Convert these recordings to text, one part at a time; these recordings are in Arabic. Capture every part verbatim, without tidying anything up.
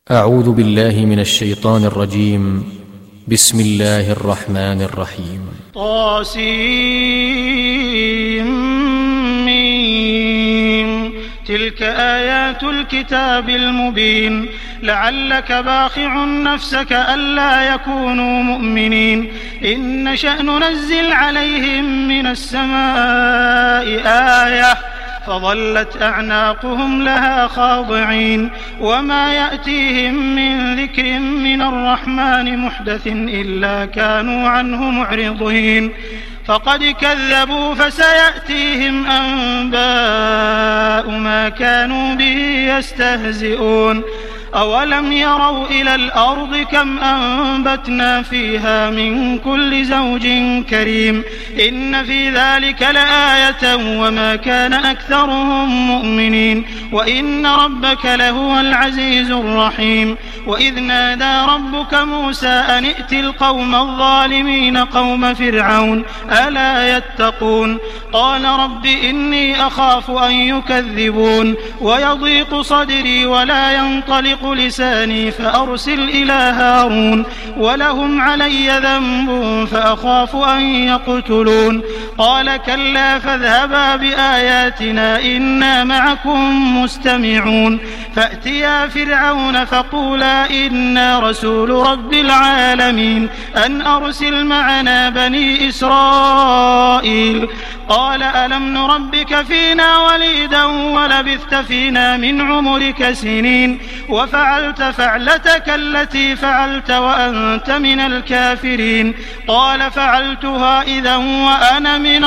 أعوذ بالله من الشيطان الرجيم. بسم الله الرحمن الرحيم. طاسيم تلك آيات الكتاب المبين لعلك باخع نفسك ألا يكونوا مؤمنين إن نشأ ننزل عليهم من السماء آية فظلت أعناقهم لها خاضعين وما يأتيهم من ذكر من الرحمن محدث إلا كانوا عنه معرضين فقد كذبوا فسيأتيهم أنباء ما كانوا به يستهزئون أولم يروا إلى الأرض كم أنبتنا فيها من كل زوج كريم إن في ذلك لآية وما كان أكثرهم مؤمنين وإن ربك لهو العزيز الرحيم وإذ نادى ربك موسى أن ائت القوم الظالمين قوم فرعون ألا يتقون قال رب إني أخاف أن يكذبون ويضيق صدري ولا ينطلق لساني فأرسل إلى هارون ولهم علي ذنب فأخاف أن يقتلون قال كلا فاذهبا بآياتنا إنا معكم مستمعون فأتيا فرعون فقولا إنا رسول رب العالمين أن أرسل معنا بني إسرائيل قال ألم نربك فينا وليدا ولبثت فينا من عمرك سنين وفعلت فعلتك التي فعلت وأنت من الكافرين قال فعلتها إذا وأنا من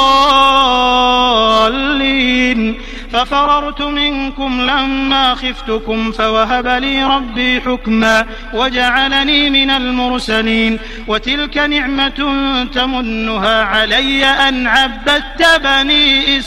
الضالين ففررت منكم لما خفتكم فوهب لي ربي حكما وجعلني من المرسلين وتلك نعمة تمنها علي أن عبدت بني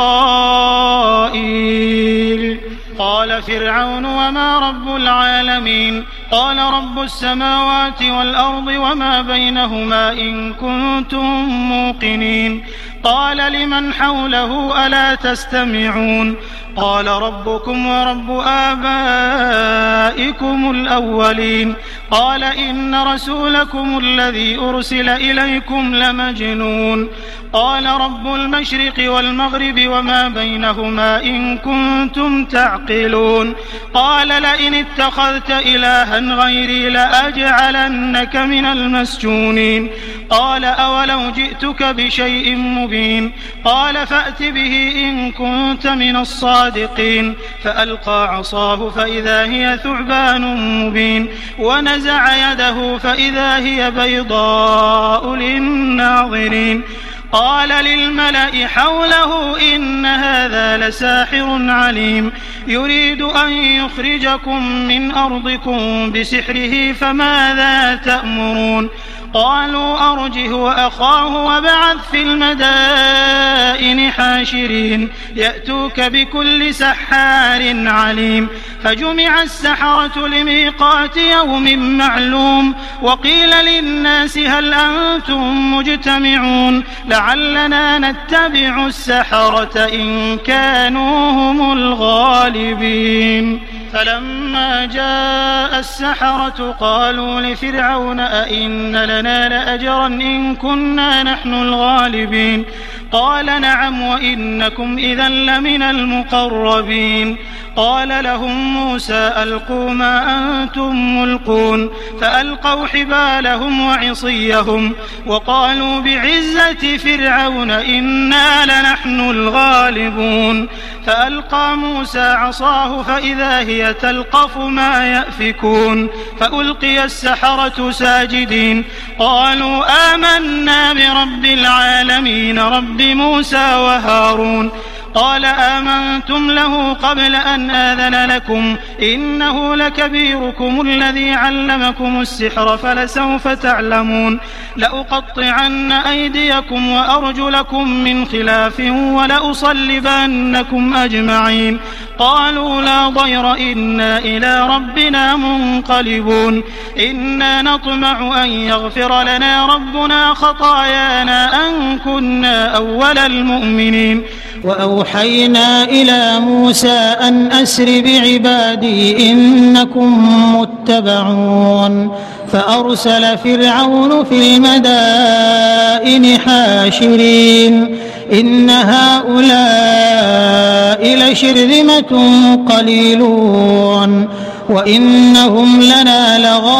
إسرائيل قال فرعون وما رب العالمين قال رب السماوات والأرض وما بينهما إن كنتم موقنين قال لمن حوله ألا تستمعون قال ربكم ورب آبائكم الأولين قال إن رسولكم الذي أرسل إليكم لمجنون قال رب المشرق والمغرب وما بينهما إن كنتم تعقلون قال لئن اتخذت إلها غيري لأجعلنك من المسجونين قال أولو جئتك بشيء مبين قال فأت به إن كنت من الصادقين فألقى عصاه فإذا هي ثعبان مبين ونزع يده فإذا هي بيضاء للناظرين قال للملأ حوله إن هذا لساحر عليم يريد أن يخرجكم من أرضكم بسحره فماذا تأمرون قالوا أرجه وأخاه وابعث في المدائن حاشرين يأتوك بكل سحار عليم فجمع السحرة لميقات يوم معلوم وقيل للناس هل أنتم مجتمعون لعلنا نتبع السحرة إن كانوا هم الغالبين فلما جاء السحرة قالوا لفرعون أئن لنا لأجرا إن كنا نحن الغالبين قال نعم وإنكم إذا لمن المقربين قال لهم موسى ألقوا ما أنتم ملقون فألقوا حبالهم وعصيهم وقالوا بعزة فرعون إنا لنحن الغالبون فألقى موسى عصاه فإذا هي تلقف ما يأفكون فألقي السحرة ساجدين قالوا آمنا برب العالمين رب موسى وهارون قال آمنتم له قبل أن آذن لكم إنه لكبيركم الذي علمكم السحر فلسوف تعلمون لأقطعن أيديكم وأرجلكم من خلاف ولأصلبنكم أجمعين قالوا لا ضير إنا إلى ربنا منقلبون إنا نطمع أن يغفر لنا ربنا خطايانا أن كنا أول المؤمنين وأوحينا إلى موسى أن أسر بعبادي إنكم متبعون فأرسل فرعون في المدائن حاشرين إن هؤلاء لشرذمة قليلون وإنهم لنا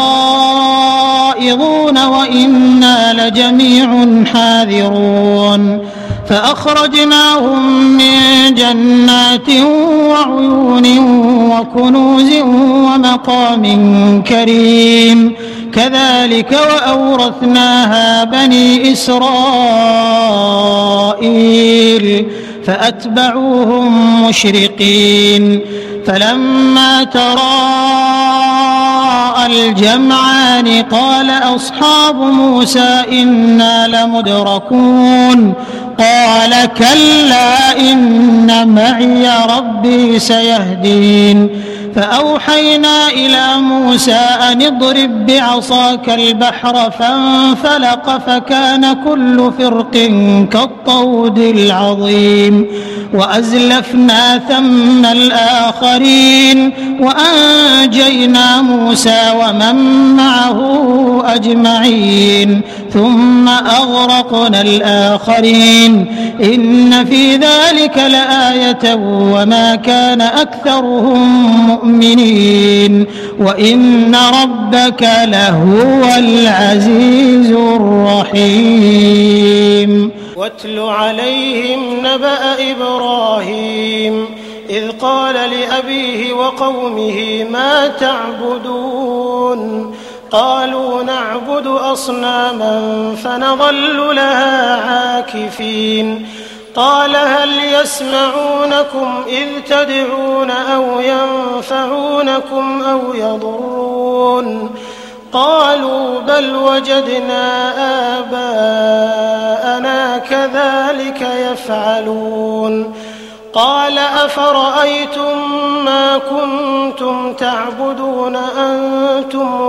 لغائظون وإنا لجميع حاذرون فأخرجناهم من جنات وعيون وكنوز ومقام كريم كذلك وأورثناها بني إسرائيل فأتبعوهم مشرقين فلما تراءى الجمعان قال أصحاب موسى إنا لمدركون قال كلا إن معي ربي سيهدين فأوحينا إلى موسى أن اضرب بعصاك البحر فانفلق فكان كل فرق كالطود العظيم وأزلفنا ثم الآخرين وأنجينا موسى ومن معه أجمعين ثم أغرقنا الآخرين إن في ذلك لآية وما كان أكثرهم مؤمنين وإن ربك لهو العزيز الرحيم واتل عليهم نبأ إبراهيم إذ قال لأبيه وقومه ما تعبدون قالوا نعبد أصناما فنظل لها عاكفين قال هل يسمعونكم إذ تدعون أو ينفعونكم أو يضرون قالوا بل وجدنا آباءنا كذلك يفعلون قال أفرأيتم ما كنتم تعبدون أنتم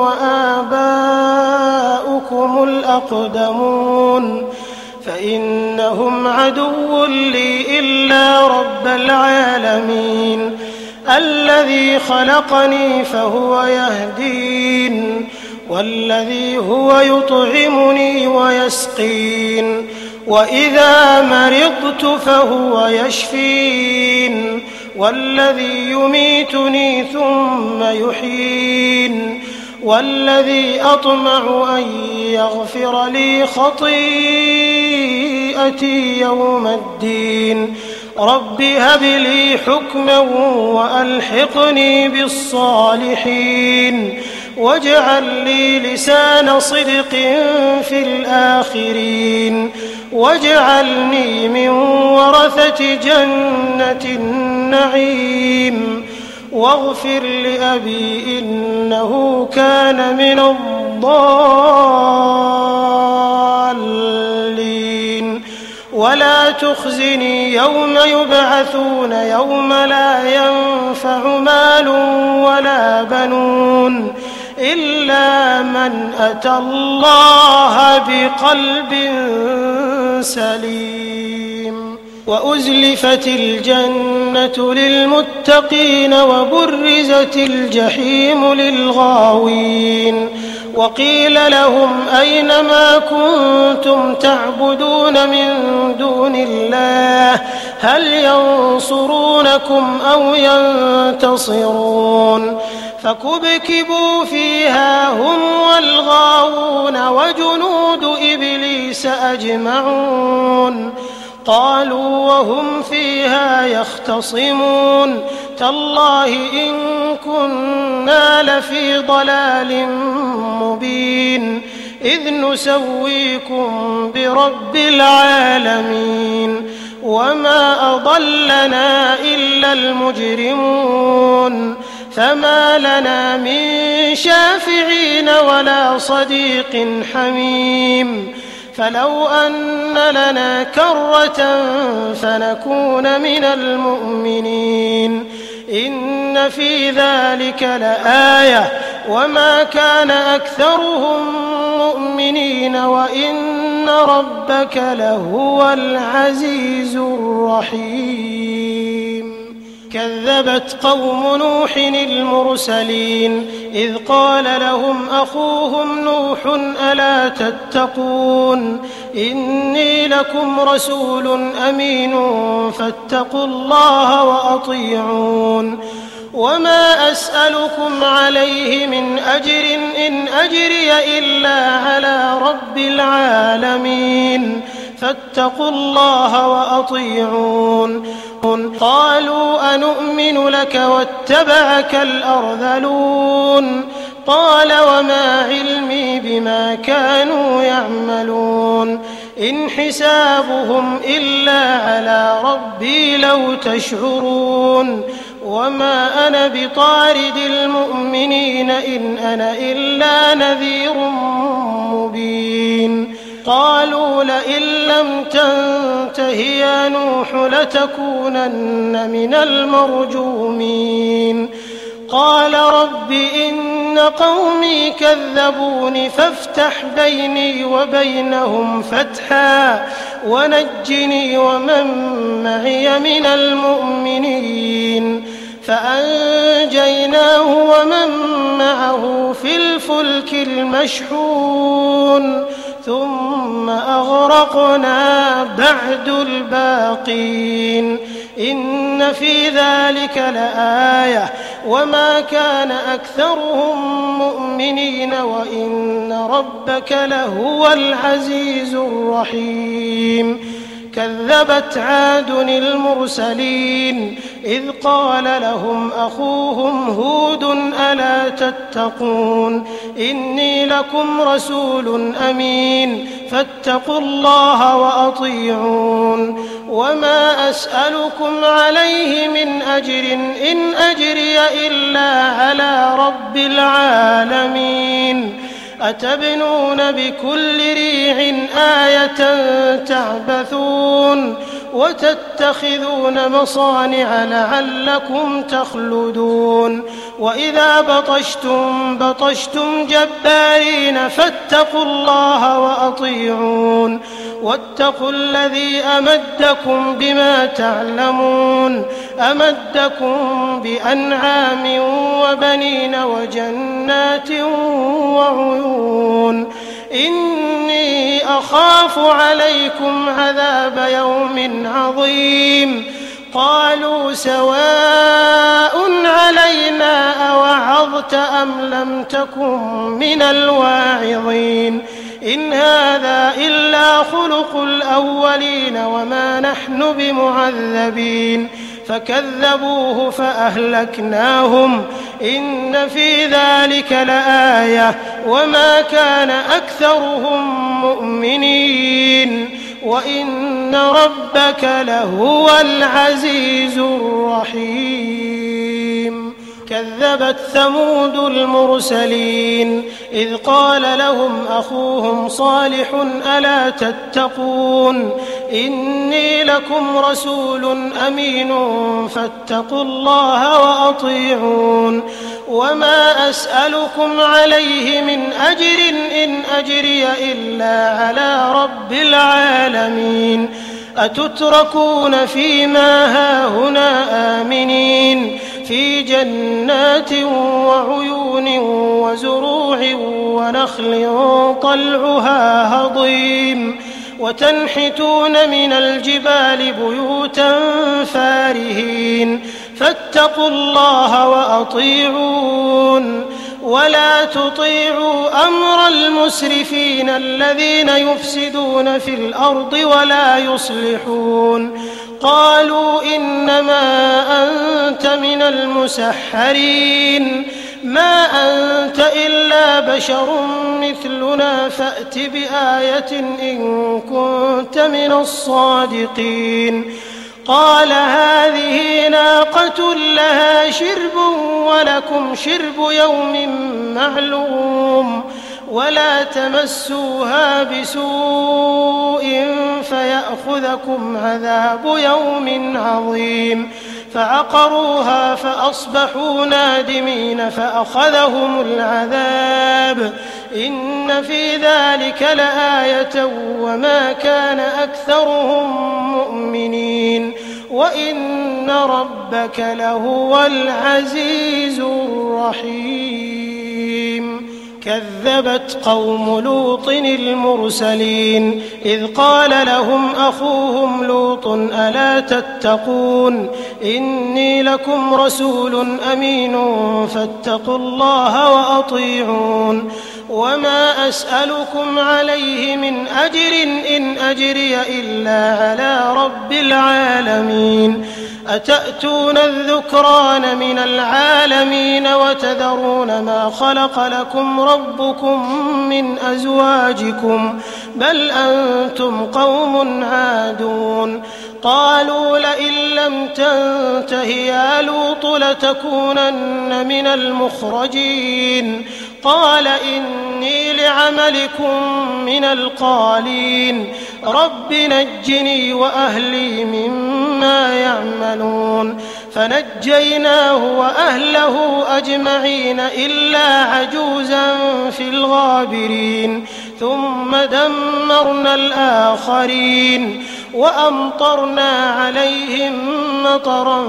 وآباؤكم الأقدمون فإنهم عدو لي إلا رب العالمين الذي خلقني فهو يهدين والذي هو يطعمني ويسقين وإذا مرضت فهو يشفين والذي يميتني ثم يحيين والذي أطمع أن يغفر لي خطيئتي يوم الدين رب هب لي حكما وألحقني بالصالحين واجعل لي لسان صدق في الآخرين واجعلني من ورثة جنة النعيم واغفر لأبي إنه كان من الضالين ولا تخزني يوم يبعثون يوم لا ينفع مال ولا بنون إلا من أتى الله بقلب سليم وأزلفت الجنة للمتقين وبرزت الجحيم للغاوين وقيل لهم أين ما كنتم تعبدون من دون الله هل ينصرونكم أو ينتصرون فكبكبوا فيها هم والغاوون وجنود إبليس أجمعون قالوا وهم فيها يختصمون تالله إن كنا لفي ضلال مبين إذ نسويكم برب العالمين وما أضلنا إلا المجرمون فما لنا من شافعين ولا صديق حميم فلو أن لنا كرة فنكون من المؤمنين إن في ذلك لآية وما كان أكثرهم مؤمنين وإن وإن ربك لهو العزيز الرحيم. كذبت قوم نوح المرسلين إذ قال لهم أخوهم نوح ألا تتقون إني لكم رسول أمين فاتقوا الله وأطيعون وما أسألكم عليه من أجر إن أجري إلا على رب العالمين فاتقوا الله وأطيعون. قالوا أنؤمن لك واتبعك الأرذلون قال وما علمي بما كانوا يعملون إن حسابهم إلا على ربي لو تشعرون وما أنا بطارد المؤمنين إن أنا إلا نذير مبين. قالوا لئن لم تنته يا نوح لتكونن من المرجومين. قال رب إن قومي كذبون فافتح بيني وبينهم فتحا ونجني ومن معي من المؤمنين. فأنجيناه ومن معه في الفلك المشحون ثم أغرقنا بعد الباقين إن في ذلك لآية وما كان أكثرهم مؤمنين وإن ربك لهو العزيز الرحيم. كذبت عاد المرسلين إذ قال لهم أخوهم هود ألا تتقون إني لكم رسول أمين فاتقوا الله وأطيعون وما أسألكم عليه من أجر إن أجري إلا على رب العالمين. أتبنون بكل ريع آية تعبثون وتتخذون مصانع لعلكم تخلدون وإذا بطشتم بطشتم جبارين فاتقوا الله وأطيعون واتقوا الذي أمدكم بما تعلمون أمدكم بأنعام وبنين وجنات وعيون إني أخاف عليكم عذاب يوم عظيم. قالوا سواء علينا أوعظت أم لم تكن من الواعظين إن هذا إلا خلق الأولين وما نحن بمعذبين. فكذبوه فأهلكناهم إن في ذلك لآية وما كان أكثرهم مؤمنين وإن ربك لهو العزيز الرحيم. كذبت ثمود المرسلين إذ قال لهم أخوهم صالح ألا تتقون إني لكم رسول أمين فاتقوا الله وأطيعون وما أسألكم عليه من أجر إن أجري إلا على رب العالمين. أتتركون فيما هاهنا آمنين في جنات وعيون وزروع ونخل طلعها هضيم وتنحتون من الجبال بيوتا فارهين فاتقوا الله وأطيعون ولا تطيعوا أمر المسرفين الذين يفسدون في الأرض ولا يصلحون. قالوا إنما أنت من المسحرين ما أنت إلا بشر مثلنا فأت بآية إن كنت من الصادقين. قال هذه ناقة لها شرب ولكم شرب يوم معلوم ولا تمسوها بسوء فيأخذكم عذاب يوم عظيم. فعقروها فأصبحوا نادمين فأخذهم العذاب إن في ذلك لآية وما كان أكثرهم مؤمنين وإن ربك لهو العزيز الرحيم. كذبت قوم لوط المرسلين إذ قال لهم أخوهم لوط ألا تتقون إني لكم رسول أمين فاتقوا الله وأطيعون وما أسألكم عليه من أجر إن أجري إلا على رب العالمين. أتأتون الذكران من العالمين وتذرون ما خلق لكم ربكم من أزواجكم بل أنتم قوم عادون. قالوا لئن لم تنته يا لوط لتكونن من المخرجين. قال إني لعملكم من القالين رب نجني وأهلي مما يعملون. فنجيناه وأهله أجمعين إلا عجوزا في الغابرين ثم دمرنا الآخرين وأمطرنا عليهم مطرا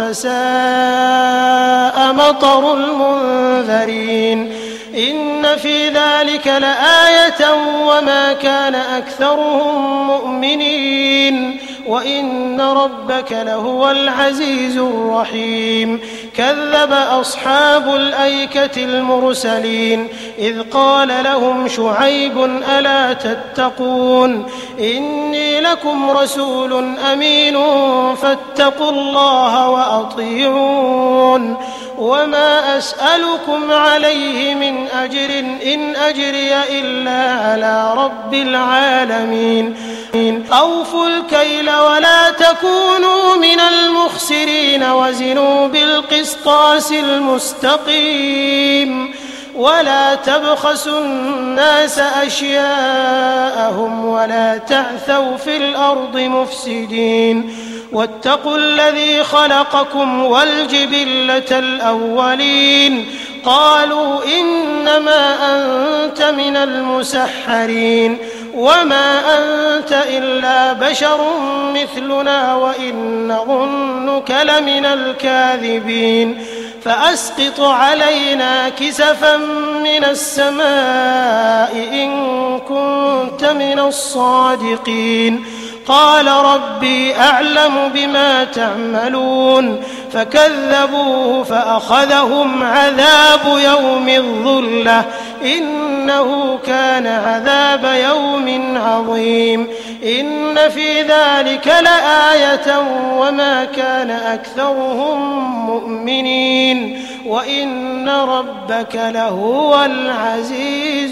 فساء مطر المنذرين. إن في ذلك لآية وما كان أكثرهم مؤمنين وإن ربك لهو العزيز الرحيم. كذب أصحاب الأيكة المرسلين إذ قال لهم شعيب ألا تتقون إني لكم رسول أمين فاتقوا الله وأطيعون وما أسألكم عليه من أجر إن أجري إلا على رب العالمين. أوفوا الكيل ولا تكونوا من المخسرين وزنوا بالقسطاس المستقيم ولا تبخسوا الناس أشياءهم ولا تعثوا في الأرض مفسدين. واتقوا الذي خلقكم والجبلة الأولين. قالوا إنما أنت من المسحرين وما أنت إلا بشر مثلنا وإن نظنك لمن الكاذبين. فأسقط علينا كسفا من السماء إن كنت من الصادقين. قال ربي أعلم بما تعملون. فكذبوه فأخذهم عذاب يوم الظلة إنه كان عذاب يوم عظيم. إن في ذلك لآية وما كان أكثرهم مؤمنين وإن ربك لهو العزيز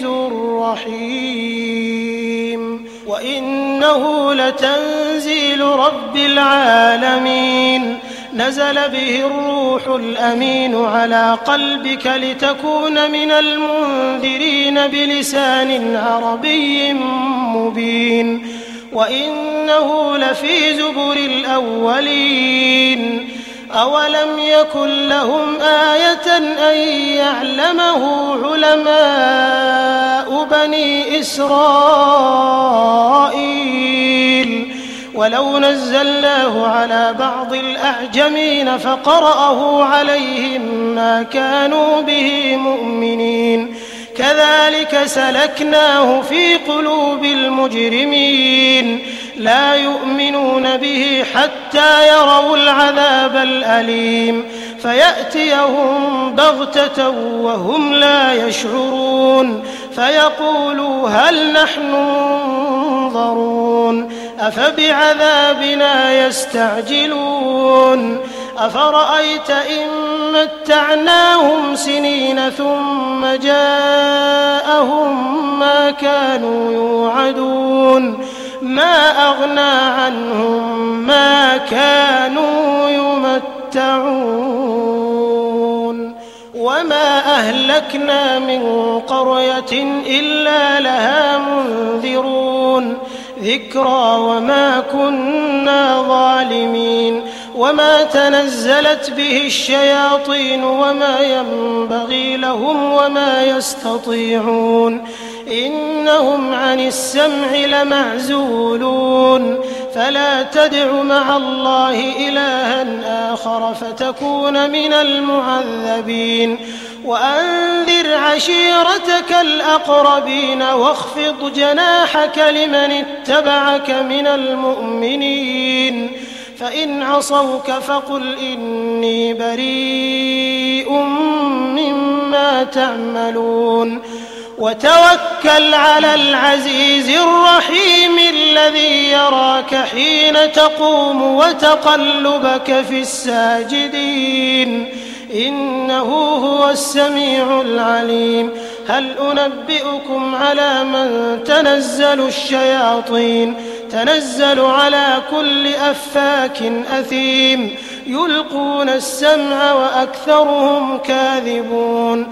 الرحيم. وإنه لتنزيل رب العالمين نزل به الروح الأمين على قلبك لتكون من المنذرين بلسان عربي مبين. وإنه لفي زبر الأولين. أولم يكن لهم آية أن يعلمه علماء بني إسرائيل ولو نزلناه على بعض الأعجمين فقرأه عليهم ما كانوا به مؤمنين. كذلك سلكناه في قلوب المجرمين لا يؤمنون به حتى يروا العذاب الأليم فيأتيهم بغتة وهم لا يشعرون فيقولوا هل نحن منظرون أفبعذابنا يستعجلون أفرأيت إن متعناهم سنين ثم جاءهم ما كانوا يوعدون ما أغنى عنهم ما كانوا يمتعون وما أهلكنا من قرية إلا لها منذرون ذكرى وما كنا ظالمين وما تنزلت به الشياطين وما ينبغي لهم وما يستطيعون إنهم عن السمع لمعزولون فلا تدع مع الله إلها آخر فتكون من المعذبين وأنذر عشيرتك الأقربين واخفض جناحك لمن اتبعك من المؤمنين فإن عصوك فقل إني بريء مما تعملون وتوكل على العزيز الرحيم الذي يراك حين تقوم وتقلبك في الساجدين إنه هو السميع العليم هل أنبئكم على من تنزل الشياطين تنزل على كل أفاك أثيم يلقون السمع وأكثرهم كاذبون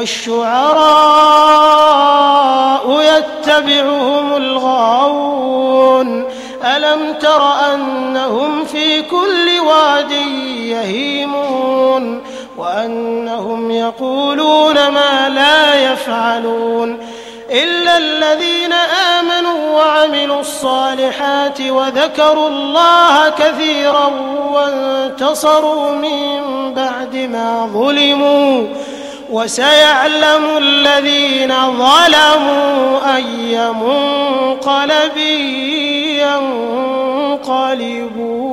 والشعراء يتبعهم الغاوون ألم تر أنهم في كل واد يهيمون وأنهم يقولون ما لا يفعلون إلا الذين آمنوا وعملوا الصالحات وذكروا الله كثيرا وانتصروا من بعد ما ظلموا وسيعلم الذين ظلموا أي منقلب ينقلبون.